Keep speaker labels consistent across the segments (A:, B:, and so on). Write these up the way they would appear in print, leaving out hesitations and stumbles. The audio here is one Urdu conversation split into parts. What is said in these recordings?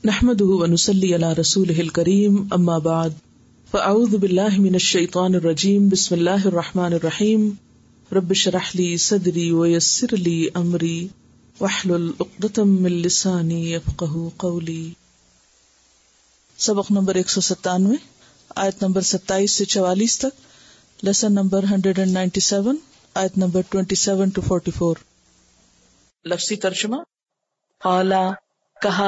A: نحمده ونصلي على رسوله الكريم اما بعد فاعوذ بالله من الشيطان الرجيم بسم الله الرحمن الرحيم رب اشرح لي صدري ويسر لي امري واحلل عقدة من لساني يفقهوا قولي. سبق نمبر 197 آیت نمبر 27 سے 44 تک، لیسن نمبر 197 آیت نمبر 27 to 44. لفظی ترجمہ. قالا کہا،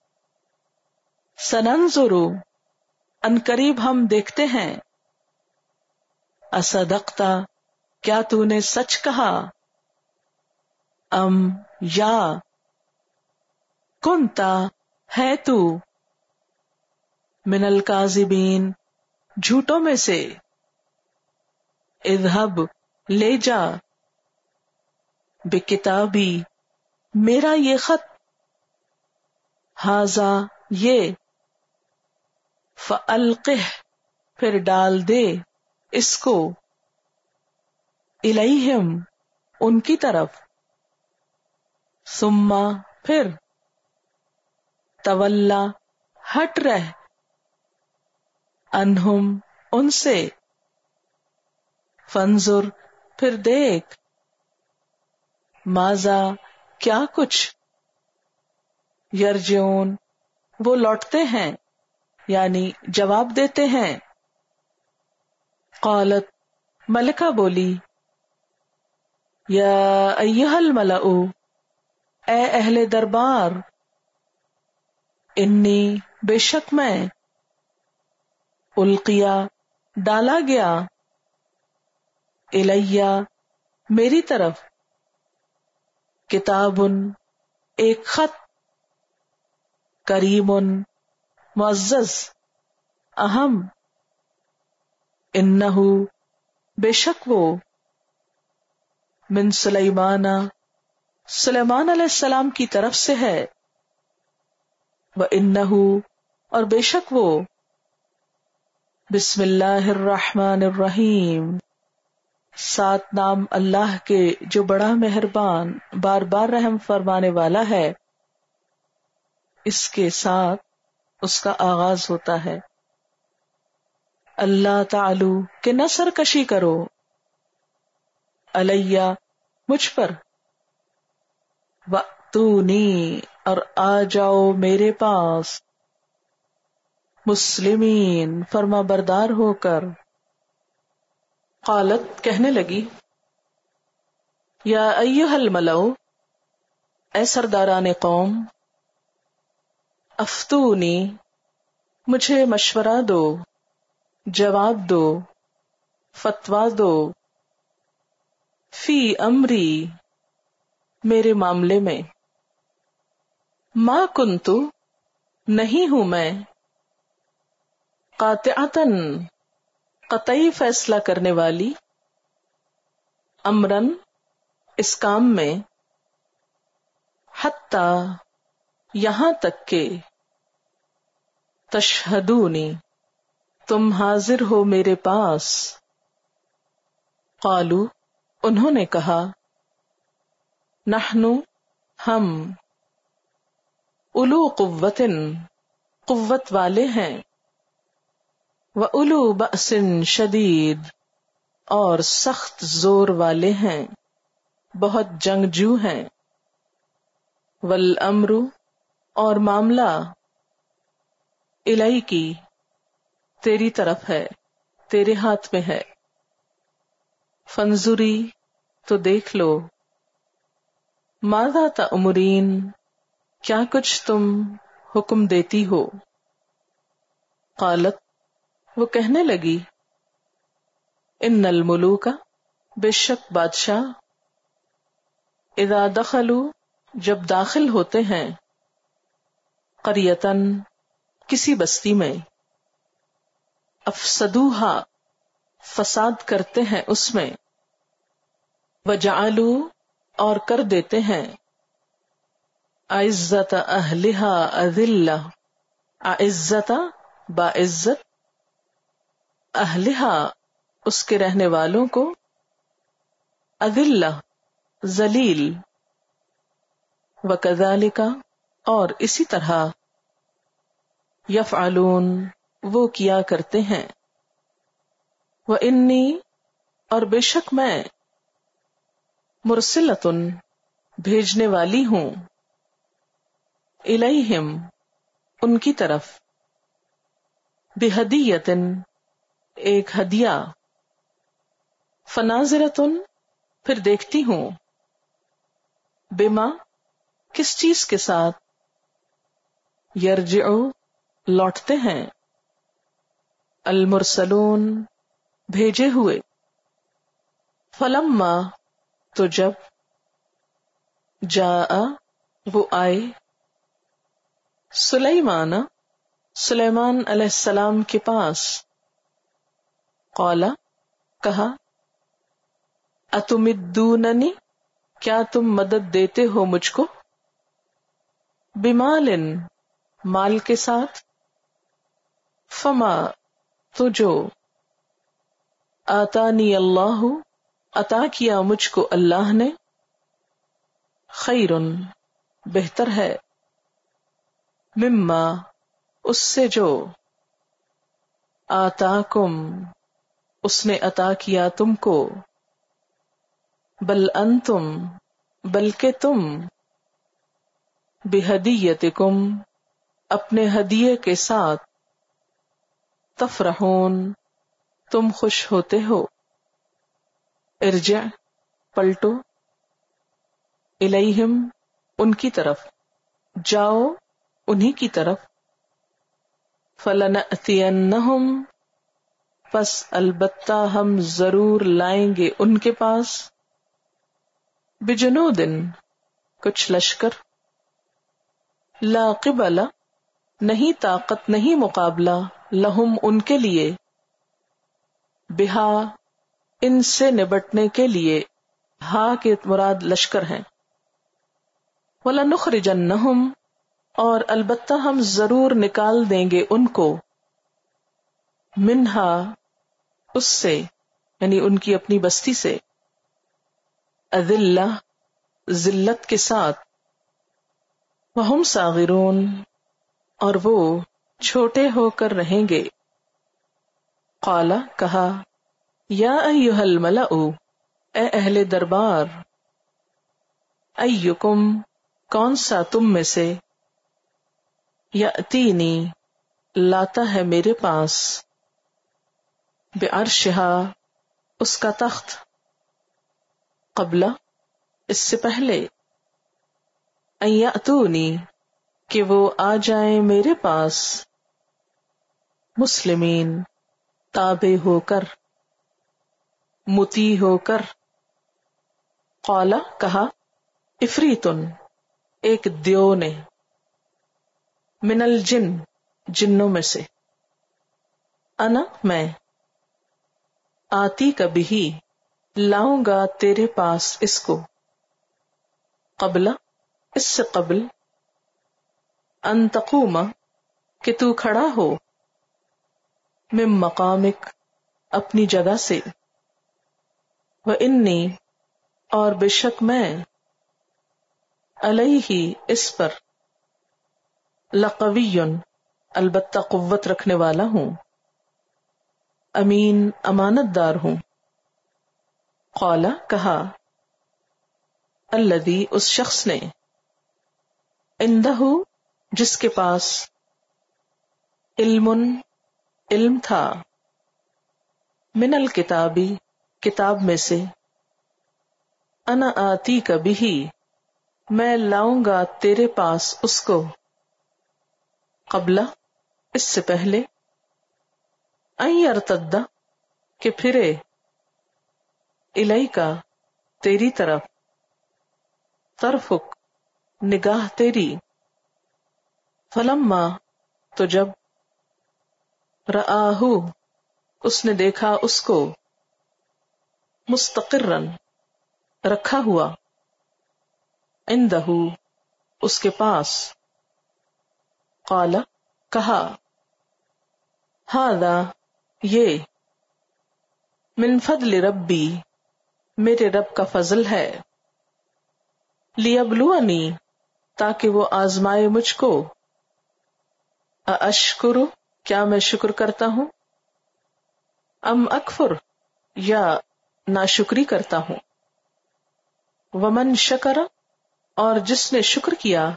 A: سننظرو ان قریب ہم دیکھتے ہیں، اصدقتا کیا تو نے سچ کہا، ام یا کنتا ہے تو من الکاذبین جھوٹوں میں سے، اذهب لے جا بکتابی میرا یہ خط، ھذا یہ، فَأَلْقِهْ پھر ڈال دے اس کو، الیہم ان کی طرف، ثم پھر، تولا ہٹ رہ، عنہم ان سے، فانظر پھر دیکھ، ماذا کیا کچھ، یرجعون وہ لوٹتے ہیں یعنی جواب دیتے ہیں. قالت ملکہ بولی، یا ایھا الملأ اے اہل دربار، انی بے شک میں، القیا ڈالا گیا، الیہ میری طرف، کتاب ایک خط، کریم معزز اہم، انہ بے شک وہ، من سلیمان سلیمان علیہ السلام کی طرف سے ہے، وانہ اور بے شک وہ، بسم اللہ الرحمن الرحیم 7 نام اللہ کے جو بڑا مہربان بار بار رحم فرمانے والا ہے، اس کے ساتھ اس کا آغاز ہوتا ہے. اللہ تعالی کہ نہ سرکشی کرو، علیہ مجھ پر، واتونی اور آ جاؤ میرے پاس، مسلمین فرما بردار ہو کر. قالت کہنے لگی، یا ایھا الملأ اے سرداران قوم، افتونی مجھے مشورہ دو، جواب دو، فتویٰ دو، فی امری میرے معاملے میں، ما کنتو نہیں ہوں میں، قاطعتاً قطعی فیصلہ کرنے والی، امرن اس کام میں، حتی یہاں تک کہ، تشہدونی تم حاضر ہو میرے پاس. قالو انہوں نے کہا، نحن ہم، اولو قوۃ قوت والے ہیں، واولو بأس شدید اور سخت زور والے ہیں، بہت جنگجو ہیں، والامر اور معاملہ، الیکی تیری طرف ہے، تیرے ہاتھ میں ہے، فانظری تو دیکھ لو، ماذا تأمرین کیا کچھ تم حکم دیتی ہو. قالت وہ کہنے لگی، ان الملوک بے شک بادشاہ، اذا دخلوا جب داخل ہوتے ہیں، قریۃً کسی بستی میں، افسدوہا فساد کرتے ہیں اس میں، وجعلوا اور کر دیتے ہیں، اعزت اہلہا اذلہ، اعزت باعزت، اہلہا اس کے رہنے والوں کو، اذلہ ذلیل، وکذالک اور اسی طرح، یفعلون وہ کیا کرتے ہیں، وانی اور بے شک میں، مرسلۃ بھیجنے والی ہوں، الیہم ان کی طرف، بہدیۃ ایک ہدیہ، فناظرۃ پھر دیکھتی ہوں، بما کس چیز کے ساتھ، یرجع لوٹتے ہیں، المرسلون بھیجے ہوئے، فلما تو جب، جاء وہ آئے، سلیمان سلیمان علیہ السلام کے پاس، قال کہا، اتمدوننی کیا تم مدد دیتے ہو مجھ کو، بمال مال کے ساتھ، فما تو جو، آتانی اللہ عطا کیا مجھ کو اللہ نے، خیر بہتر ہے، مما اس سے جو، آتاکم اس نے عطا کیا تم کو، بل انتم بلکہ تم، بہدیتکم اپنے ہدیے کے ساتھ، تفرحون تم خوش ہوتے ہو، ارجع پلٹو، الیہم ان کی طرف، جاؤ انہی کی طرف، فلنأتینہم پس البتہ ہم ضرور لائیں گے ان کے پاس، بجنود کچھ لشکر، لا قبل نہیں طاقت نہیں مقابلہ، لہم ان کے لیے، بہا ان سے نبٹنے کے لیے، ہا کے مراد لشکر ہیں، وَلَنُخْرِجَنَّهُمْ اور البتہ ہم ضرور نکال دیں گے ان کو، منہا اس سے یعنی ان کی اپنی بستی سے، اذلہ ذلت کے ساتھ، وہم صاغرون اور وہ چھوٹے ہو کر رہیں گے، قال کہا، یا ایھا الملأ اے اہل دربار، ایکم کون سا تم میں سے، یأتینی لاتا ہے میرے پاس، بعرشہا اس کا تخت، قبل اس سے پہلے، ان یأتونی کہ وہ آ جائیں میرے پاس، مسلمین تابع ہو کر، مطیع ہو کر، قال کہا، افریتن ایک دیو نے، من الجن جنوں میں سے، انا میں، آتی کبھی لاؤں گا تیرے پاس اس کو، قبل اس سے قبل، ان تقوم کہ تو کھڑا ہو، من مقامک اپنی جگہ سے، وانی اور بے شک میں، علیہ اس پر، لقوی البتہ قوت رکھنے والا ہوں، امین امانت دار ہوں، قال کہا، الذی اس شخص نے، عندہ جس کے پاس، علم علم تھا، من الکتابی کتاب میں سے، انا آتی کا بھی میں لاؤں گا تیرے پاس اس کو، قبل اس سے پہلے، ان یرتد کہ پھرے، الیکا تیری طرف، طرفک نگاہ تیری، فلما تو جب، رآہ اس نے دیکھا اس کو، مستقرن رکھا ہوا، عندہ اس کے پاس، قال کہا، ھذا یہ، من فضل ربی میرے رب کا فضل ہے، لیبلونی تاکہ وہ آزمائے مجھ کو، اشکر کیا میں شکر کرتا ہوں، ام اکفر یا ناشکری کرتا ہوں، ومن شکر اور جس نے شکر کیا،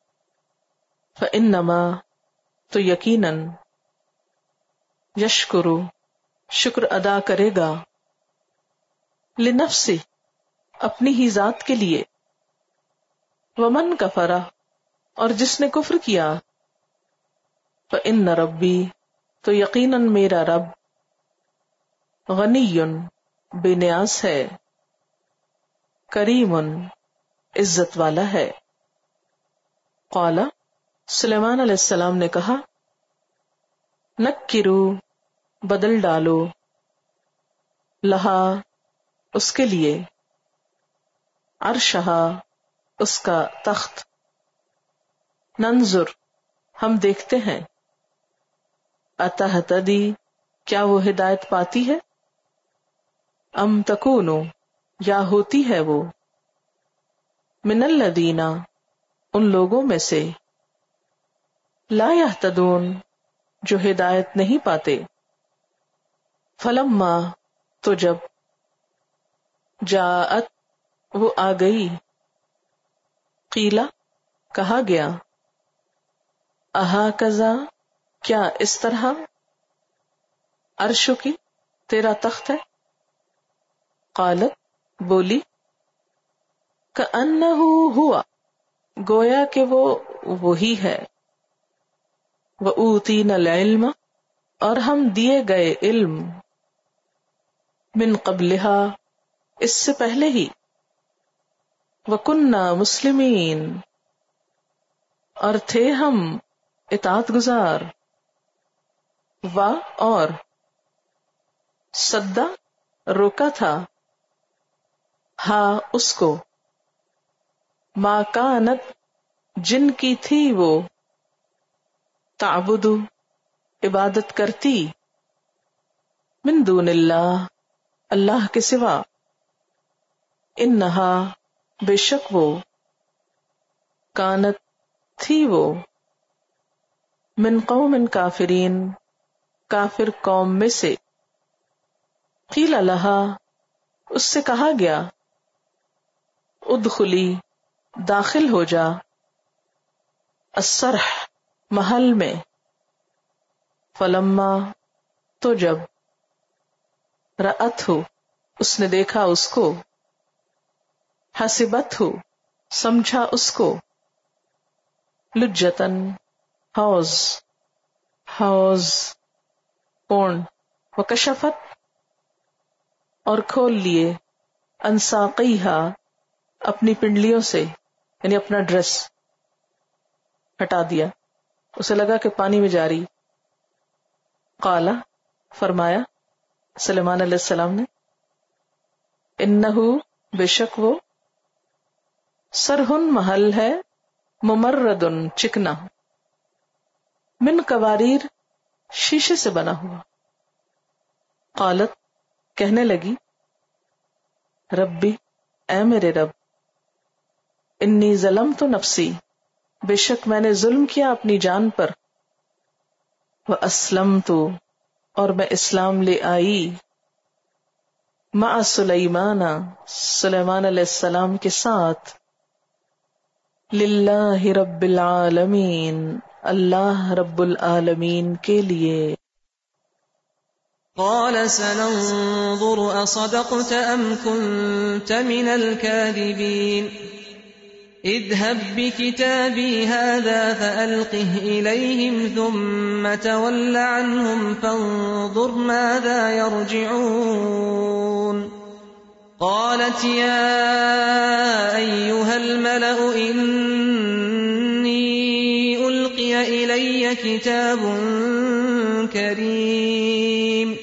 A: فانما تو یقیناً، یشکر شکر ادا کرے گا، لنفسہ اپنی ہی ذات کے لیے، ومن کفر اور جس نے کفر کیا، فإن ربی تو یقیناً میرا رب، غنی بے نیاز ہے، کریم عزت والا ہے۔ قال سلیمان علیہ السلام نے کہا، نکرو بدل ڈالو، لہا اس کے لیے، عرشہا اس کا تخت، ننظر ہم دیکھتے ہیں، اتہتدی کیا وہ ہدایت پاتی ہے، ام تکونو یا ہوتی ہے وہ، من الذین ان لوگوں میں سے، لا یہتدون جو ہدایت نہیں پاتے، فلما تو جب، جاءت وہ آ گئی، قیلا کہا گیا، اہاکذا کیا اس طرح، عرشو کی تیرا تخت ہے، قالت بولی، کأنہ ہوا گویا کہ وہ وہی ہے، وَأُوتِينَا الْعِلْمَ اور ہم دیے گئے علم، من قبلها اس سے پہلے ہی، وَكُنَّا مُسْلِمِينَ اور تھے ہم اطاعت گزار، اور صدا روکا تھا، ہاں اس کو، ما کانت جن کی تھی وہ، تعبد عبادت کرتی، من دون اللہ اللہ کے سوا، انہا بے شک وہ، کانت تھی وہ، من قوم کافرین کافر قوم میں سے، قیل لہا اس سے کہا گیا، ادخلی داخل ہو جا، الصرح محل میں، فلما تو جب، رأت ہو اس نے دیکھا اس کو، حسبت ہو سمجھا اس کو، لجتن حوض کون، وکشفت اور کھول لیے، عن ساقیہا اپنی پنڈلیوں سے، یعنی اپنا ڈریس ہٹا دیا، اسے لگا کہ پانی میں جا رہی، قالا فرمایا سلیمان علیہ السلام نے، انہو بے شک وہ، سرہن محل ہے، ممردن چکنا، من قواریر شیشے سے بنا ہوا، قالت کہنے لگی، ربی اے میرے رب، انی ظلمت نفسی بے شک میں نے ظلم کیا اپنی جان پر، واسلمت اور میں اسلام لے آئی، مع سلیمان سلیمان علیہ السلام کے ساتھ، للہ رب العالمین اللہ رب العالمین کے لیے۔
B: قال سننظر اصدقت ام كنت من الكاذبين اذهب بكتابي هذا فألقه إليهم ثم تول عنهم فانظر ماذا يرجعون قالت يا أيها الملأ إني ألقي إلي كتاب كريم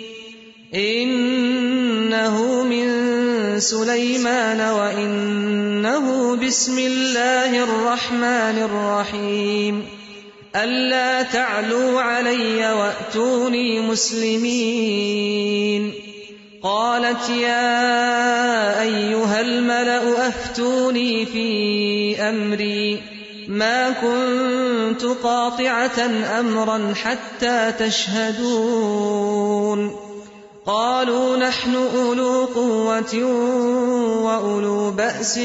B: إنه من سليمان وإنه بسم الله الرحمن الرحيم ألا تعلوا علي وأتوني مسلمين قالت يا أيها الملأ أفتوني في أمري ما كنت كنت قاطعة أمرا حتى تشهدون قالوا نحن أولو قوة وأولو بأس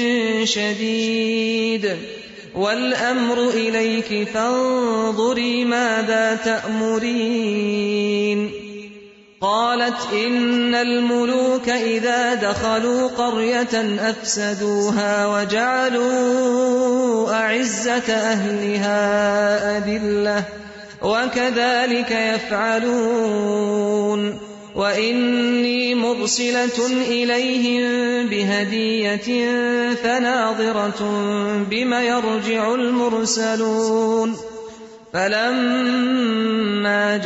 B: شديد والأمر إليك فانظري ماذا تأمرين قالت إن الملوك إذا دخلوا قرية أفسدوها وجعلوا أعزة أهلها أذلة وكذلك يفعلون وإني مرسلة إليهم بهدية فناظرة بما يرجع المرسلون فلما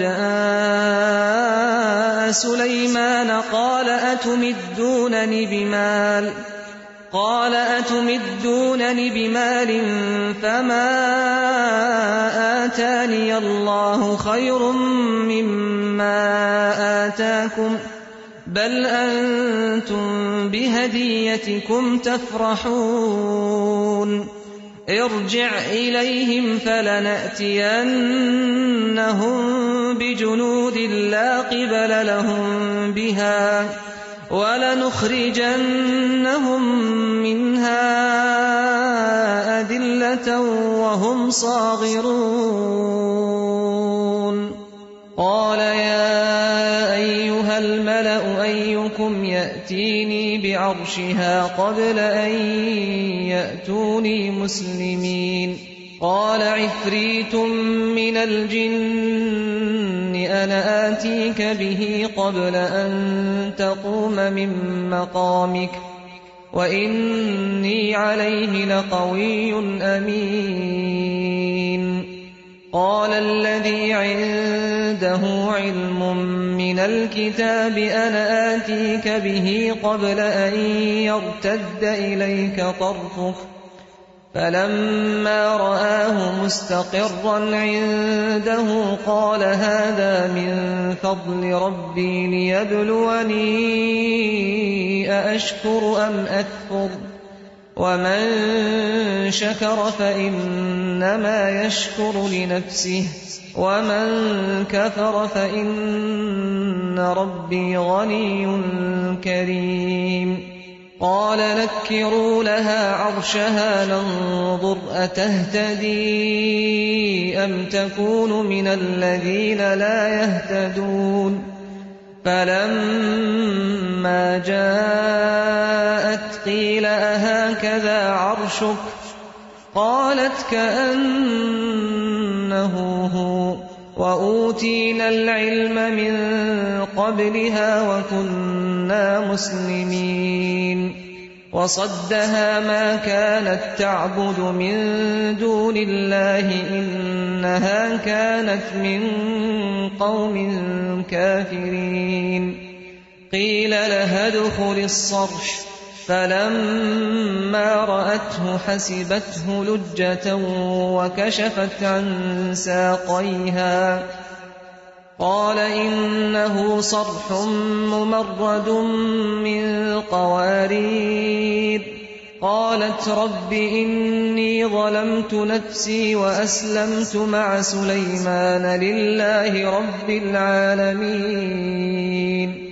B: جاء سليمان قال أتمدونني بمال فما آتاني الله خير مما آتاكم بل أنتم بهديتكم تفرحون ارجع إليهم فلنأتينهم بجنود لا قبل لهم بها ولنخرجنهم منها أذلة وهم صاغرون قال يا أيها الملأ أيكم يأتيني بعرشها قبل أن يأتوني مسلمين قال عفريت من الجن أنا آتيك به قبل أن تقوم من مقامك وإني عليه لقوي أمين قال الذي عنده علم من الكتاب أنا آتيك به قبل أن يرتد إليك طرفك فلما رآه مستقرا عنده قال هذا من فضل ربي ليبلوني أأشكر أم أكفر ومن شكر فإنما يشكر لنفسه ومن كفر فإن ربي غني كريم قال نكروا لها عرشها ننظر أتهتدي أم تكون من الذين لا يهتدون فلما جاءت قيل أهكذا عرشك قالت كأنه هو وأوتينا العلم من قبلها وكنا مسلمين وصدها ما كانت تعبد من دون الله إنها كانت من قوم كافرين قيل لها ادخل الصرح فلما رأته حسبته لجة وكشفت عن ساقيها قال إنه صرح ممرد من قوارير قالت رب إني ظلمت نفسي وأسلمت مع سليمان لله رب العالمين